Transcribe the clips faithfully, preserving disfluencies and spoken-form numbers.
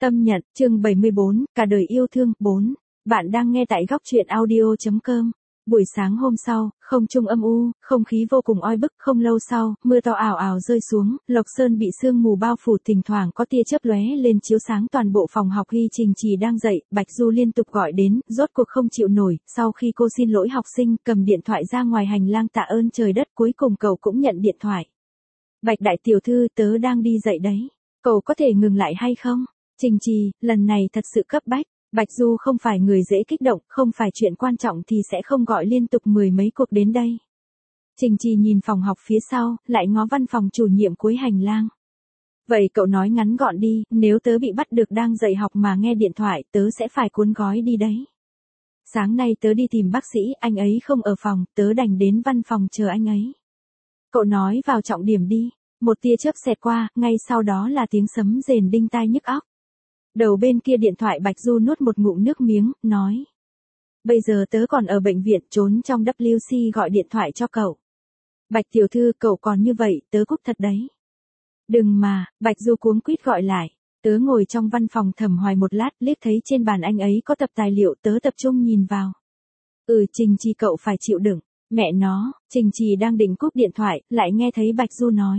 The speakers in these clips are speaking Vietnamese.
Tâm nhận, chương bảy mươi bốn, cả đời yêu thương, bốn. Bạn đang nghe tại góc truyện audio.com. Buổi sáng hôm sau, không trung âm u, không khí vô cùng oi bức, không lâu sau, mưa to ào ào rơi xuống, Lộc Sơn bị sương mù bao phủ, thỉnh thoảng có tia chớp lóe lên chiếu sáng toàn bộ phòng học. Ghi Trình Trì đang dậy, Bạch Du liên tục gọi đến, rốt cuộc không chịu nổi, sau khi cô xin lỗi học sinh, cầm điện thoại ra ngoài hành lang tạ ơn trời đất, cuối cùng cậu cũng nhận điện thoại. Bạch đại tiểu thư, tớ đang đi dậy đấy, cậu có thể ngừng lại hay không? Trình Trì, lần này thật sự cấp bách. Bạch Du không phải người dễ kích động, không phải chuyện quan trọng thì sẽ không gọi liên tục mười mấy cuộc đến đây. Trình Trì nhìn phòng học phía sau, lại ngó văn phòng chủ nhiệm cuối hành lang. Vậy cậu nói ngắn gọn đi, nếu tớ bị bắt được đang dạy học mà nghe điện thoại, tớ sẽ phải cuốn gói đi đấy. Sáng nay tớ đi tìm bác sĩ, anh ấy không ở phòng, tớ đành đến văn phòng chờ anh ấy. Cậu nói vào trọng điểm đi. Một tia chớp xẹt qua, ngay sau đó là tiếng sấm rền đinh tai nhức óc. Đầu bên kia điện thoại Bạch Du nuốt một ngụm nước miếng, nói. Bây giờ tớ còn ở bệnh viện, trốn trong W C gọi điện thoại cho cậu. Bạch tiểu thư, cậu còn như vậy, tớ cúp thật đấy. Đừng mà, Bạch Du cuống quýt gọi lại. Tớ ngồi trong văn phòng Thẩm Hoài một lát, liếc thấy trên bàn anh ấy có tập tài liệu, tớ tập trung nhìn vào. Ừ, Trình Trì cậu phải chịu đựng. Mẹ nó, Trình Trì đang định cúp điện thoại, lại nghe thấy Bạch Du nói.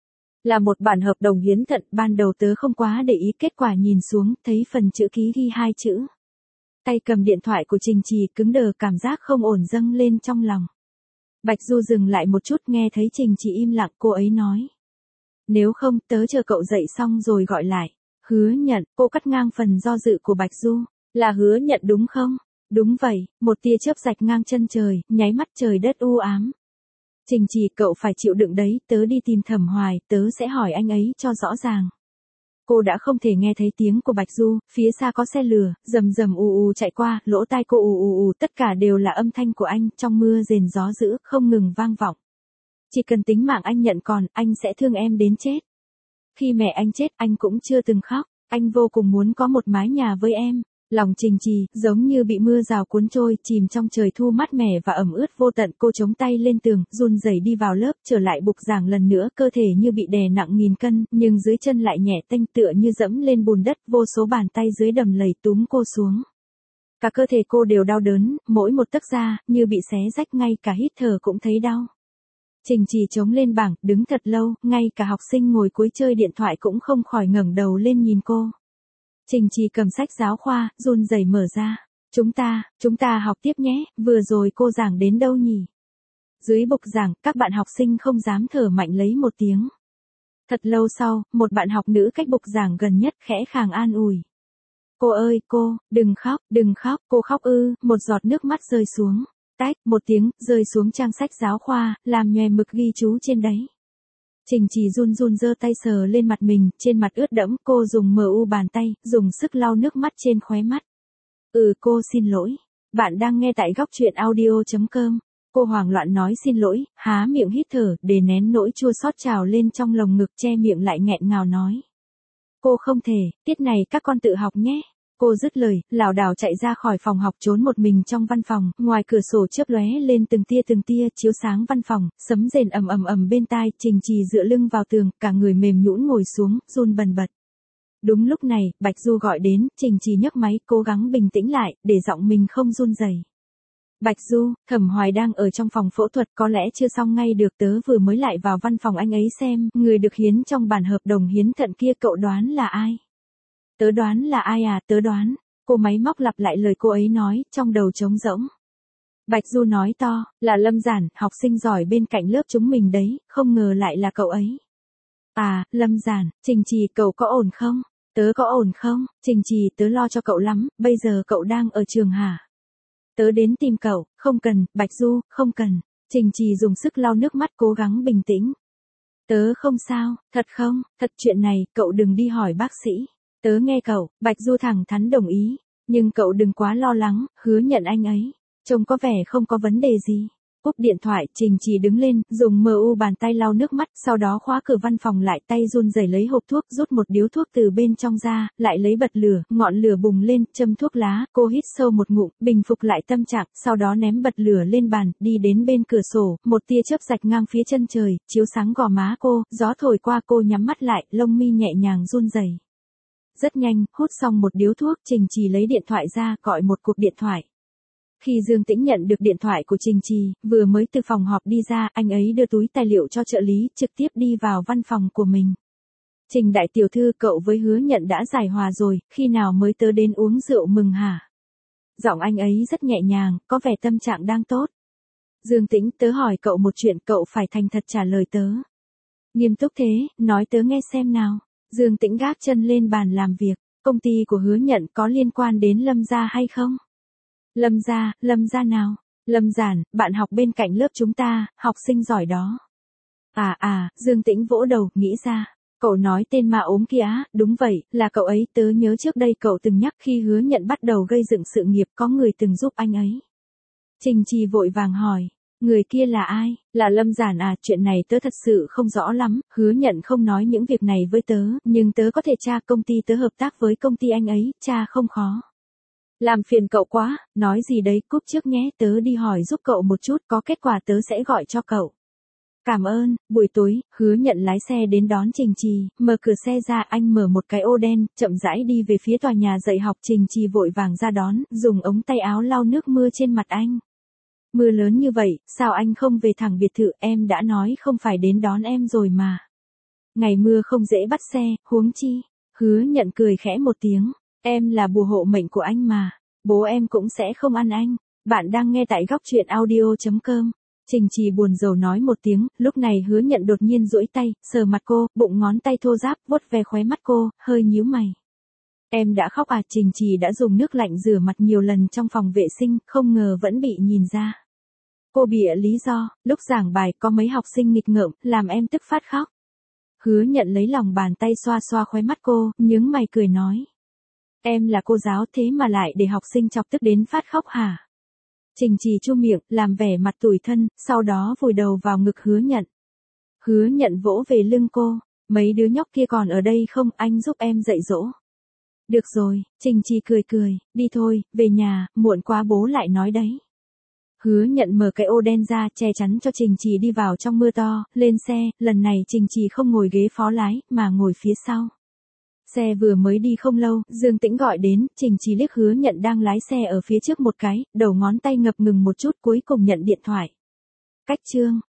Là một bản hợp đồng hiến thận, ban đầu tớ không quá để ý, kết quả nhìn xuống, thấy phần chữ ký ghi hai chữ. Tay cầm điện thoại của Trình Trì cứng đờ, cảm giác không ổn dâng lên trong lòng. Bạch Du dừng lại một chút, nghe thấy Trình Trì im lặng, cô ấy nói. Nếu không, tớ chờ cậu dậy xong rồi gọi lại. Hứa nhận, cô cắt ngang phần do dự của Bạch Du. Là hứa nhận đúng không? Đúng vậy, một tia chớp rạch ngang chân trời, nháy mắt trời đất u ám. Trình Trì, cậu phải chịu đựng đấy, tớ đi tìm Thẩm Hoài, tớ sẽ hỏi anh ấy cho rõ ràng. Cô đã không thể nghe thấy tiếng của Bạch Du, phía xa có xe lửa, rầm rầm ù ù chạy qua, lỗ tai cô ù ù ù, tất cả đều là âm thanh của anh, trong mưa rền gió dữ, không ngừng vang vọng. Chỉ cần tính mạng anh nhận còn, anh sẽ thương em đến chết. Khi mẹ anh chết, anh cũng chưa từng khóc, anh vô cùng muốn có một mái nhà với em. Lòng Trình Trì, giống như bị mưa rào cuốn trôi, chìm trong trời thu mát mẻ và ẩm ướt vô tận. Cô chống tay lên tường, run rẩy đi vào lớp, trở lại bục giảng lần nữa, cơ thể như bị đè nặng nghìn cân, nhưng dưới chân lại nhẹ tênh, tựa như dẫm lên bùn đất, vô số bàn tay dưới đầm lầy túm cô xuống. Cả cơ thể cô đều đau đớn, mỗi một tấc da, như bị xé rách, ngay cả hít thở cũng thấy đau. Trình Trì chống lên bảng, đứng thật lâu, ngay cả học sinh ngồi cuối chơi điện thoại cũng không khỏi ngẩng đầu lên nhìn cô. Trình Trì cầm sách giáo khoa, run rẩy mở ra. Chúng ta, chúng ta học tiếp nhé, vừa rồi cô giảng đến đâu nhỉ? Dưới bục giảng, các bạn học sinh không dám thở mạnh lấy một tiếng. Thật lâu sau, một bạn học nữ cách bục giảng gần nhất khẽ khàng an ủi. Cô ơi, cô, đừng khóc, đừng khóc, cô khóc ư, một giọt nước mắt rơi xuống. Tách, một tiếng, rơi xuống trang sách giáo khoa, làm nhòe mực ghi chú trên đấy. Trình Trì run run giơ tay sờ lên mặt mình, trên mặt ướt đẫm, cô dùng mờ u bàn tay, dùng sức lau nước mắt trên khóe mắt. Ừ, cô xin lỗi. Bạn đang nghe tại góc truyện audio.com. Cô hoảng loạn nói xin lỗi, há miệng hít thở, để nén nỗi chua xót trào lên trong lồng ngực, che miệng lại nghẹn ngào nói. Cô không thể, tiết này các con tự học nhé. Cô dứt lời, lảo đảo chạy ra khỏi phòng học, trốn một mình trong văn phòng, ngoài cửa sổ chớp lóe lên từng tia từng tia chiếu sáng văn phòng, sấm rền ầm ầm ầm bên tai. Trình Trì dựa lưng vào tường, cả người mềm nhũn ngồi xuống, run bần bật. Đúng lúc này, Bạch Du gọi đến, Trình Trì nhấc máy, cố gắng bình tĩnh lại, để giọng mình không run rẩy. Bạch Du, Thẩm Hoài đang ở trong phòng phẫu thuật, có lẽ chưa xong ngay được, tớ vừa mới lại vào văn phòng anh ấy xem, người được hiến trong bản hợp đồng hiến thận kia, cậu đoán là ai? Tớ đoán là ai à, tớ đoán. Cô máy móc lặp lại lời cô ấy nói, trong đầu trống rỗng. Bạch Du nói to, là Lâm Giản, học sinh giỏi bên cạnh lớp chúng mình đấy, không ngờ lại là cậu ấy. À, Lâm Giản, Trình Trì, cậu có ổn không? Tớ có ổn không? Trình Trì, tớ lo cho cậu lắm, bây giờ cậu đang ở trường hả? Tớ đến tìm cậu, không cần, Bạch Du, không cần. Trình Trì dùng sức lau nước mắt, cố gắng bình tĩnh. Tớ không sao, thật không, thật chuyện này, cậu đừng đi hỏi bác sĩ. Tớ nghe cậu, Bạch Du thẳng thắn đồng ý. Nhưng cậu đừng quá lo lắng, hứa nhận anh ấy. Trông có vẻ không có vấn đề gì. Cúp điện thoại, Trình Trì đứng lên, dùng mờ u bàn tay lau nước mắt, sau đó khóa cửa văn phòng lại, tay run rẩy lấy hộp thuốc, rút một điếu thuốc từ bên trong ra, lại lấy bật lửa, ngọn lửa bùng lên, châm thuốc lá, cô hít sâu một ngụm, bình phục lại tâm trạng, sau đó ném bật lửa lên bàn, đi đến bên cửa sổ, một tia chớp rạch ngang phía chân trời, chiếu sáng gò má cô, gió thổi qua, cô nhắm mắt lại, lông mi nhẹ nhàng run rẩy. Rất nhanh, hút xong một điếu thuốc, Trình Trì lấy điện thoại ra, gọi một cuộc điện thoại. Khi Dương Tĩnh nhận được điện thoại của Trình Trì, vừa mới từ phòng họp đi ra, anh ấy đưa túi tài liệu cho trợ lý, trực tiếp đi vào văn phòng của mình. Trình đại tiểu thư, cậu với Hứa Nhận đã giải hòa rồi, khi nào mới tớ đến uống rượu mừng hả? Giọng anh ấy rất nhẹ nhàng, có vẻ tâm trạng đang tốt. Dương Tĩnh, tớ hỏi cậu một chuyện, cậu phải thành thật trả lời tớ. Nghiêm túc thế, nói tớ nghe xem nào. Dương Tĩnh gác chân lên bàn làm việc, công ty của Hứa Nhận có liên quan đến Lâm gia hay không? Lâm gia, Lâm gia nào? Lâm Giản, bạn học bên cạnh lớp chúng ta, học sinh giỏi đó. À à, Dương Tĩnh vỗ đầu, nghĩ ra. Cậu nói tên ma ốm kia á, đúng vậy, là cậu ấy, tớ nhớ trước đây cậu từng nhắc khi Hứa Nhận bắt đầu gây dựng sự nghiệp có người từng giúp anh ấy. Trình Trì vội vàng hỏi, người kia là ai? Là Lâm Giản à, chuyện này tớ thật sự không rõ lắm, Hứa Nhận không nói những việc này với tớ, nhưng tớ có thể tra công ty tớ hợp tác với công ty anh ấy, tra không khó. Làm phiền cậu quá, nói gì đấy, cúp trước nhé, tớ đi hỏi giúp cậu một chút, có kết quả tớ sẽ gọi cho cậu. Cảm ơn. Buổi tối, Hứa Nhận lái xe đến đón Trình Trì, mở cửa xe ra, anh mở một cái ô đen, chậm rãi đi về phía tòa nhà dạy học. Trình Trì vội vàng ra đón, dùng ống tay áo lau nước mưa trên mặt anh. Mưa lớn như vậy, sao anh không về thẳng biệt thự, em đã nói không phải đến đón em rồi mà. Ngày mưa không dễ bắt xe, huống chi. Hứa Nhận cười khẽ một tiếng, em là bùa hộ mệnh của anh mà, bố em cũng sẽ không ăn anh. Bạn đang nghe tại góc truyện audio chấm com. Trình Trì buồn rầu nói một tiếng, lúc này Hứa Nhận đột nhiên duỗi tay, sờ mặt cô, bụng ngón tay thô ráp, vuốt ve khóe mắt cô, hơi nhíu mày. Em đã khóc à? Trình Trì đã dùng nước lạnh rửa mặt nhiều lần trong phòng vệ sinh, không ngờ vẫn bị nhìn ra. Cô bịa lý do, lúc giảng bài có mấy học sinh nghịch ngợm, làm em tức phát khóc. Hứa Nhận lấy lòng bàn tay xoa xoa khóe mắt cô, nhướng mày cười nói. Em là cô giáo thế mà lại để học sinh chọc tức đến phát khóc hả? Trình Trì chu miệng, làm vẻ mặt tủi thân, sau đó vùi đầu vào ngực Hứa Nhận. Hứa Nhận vỗ về lưng cô, mấy đứa nhóc kia còn ở đây không, anh giúp em dạy dỗ. Được rồi, Trình Trì cười cười, đi thôi, về nhà, muộn quá bố lại nói đấy. Hứa Nhận mở cái ô đen ra, che chắn cho Trình Trì đi vào trong mưa to, lên xe, lần này Trình Trì không ngồi ghế phó lái, mà ngồi phía sau. Xe vừa mới đi không lâu, Dương Tĩnh gọi đến, Trình Trì liếc Hứa Nhận đang lái xe ở phía trước một cái, đầu ngón tay ngập ngừng một chút, cuối cùng nhận điện thoại. Cách chương